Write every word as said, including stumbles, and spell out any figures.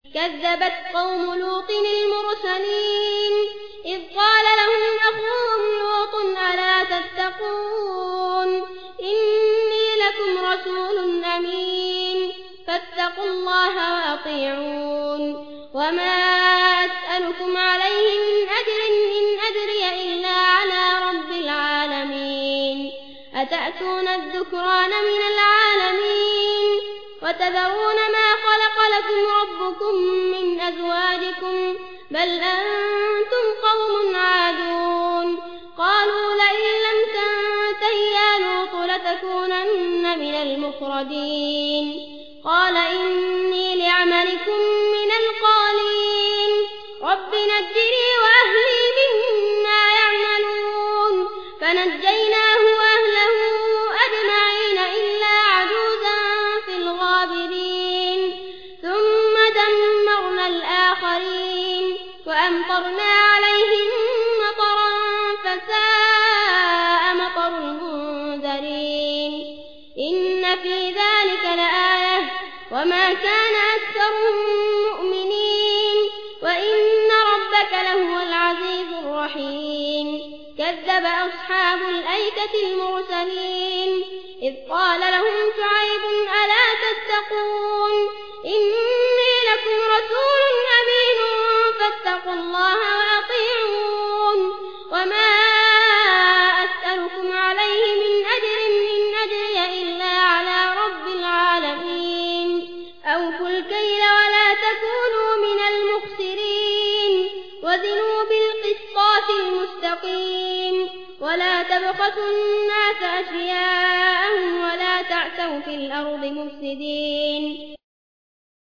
كذبت قوم لوط المرسلين إذ قال لهم أخوهم لوط ألا تتقون إني لكم رسول أمين فاتقوا الله وأطيعون وما أسألكم عليه من أجر إن أجري إلا على رب العالمين أتأتون الذكران من العالمين وتذرون ما خلق لكم ربكم من أزواجكم بل أنتم قوم عادون قالوا لئن لم تنته يا لوط لتكونن من المخرجين قال إني لعملكم من القالين رب نجني وأهلي مما يعملون فنجيناه وأهله أجمعين إلا عجوزا في الغابرين ثم دمرنا الآخرين وأمطرنا عليهم مطرا فساء مطر المنذرين إن في ذلك لآية وما كان أكثرهم مؤمنين وإن ربك لهو العزيز الرحيم كذب أصحاب الأيكة المرسلين إذ قال لهم شعيب ألا تتقون إني لكم رسول أمين فاتقوا الله وأطيعون وما أسألكم عليه من أجر إن أجري إلا على رب العالمين أوفوا الكيل ولا تكونوا من المخسرين وزنوا بالقسطاس المستقيم ولا تبخسوا الناس أشياءهم ولا تعثوا في الأرض مفسدين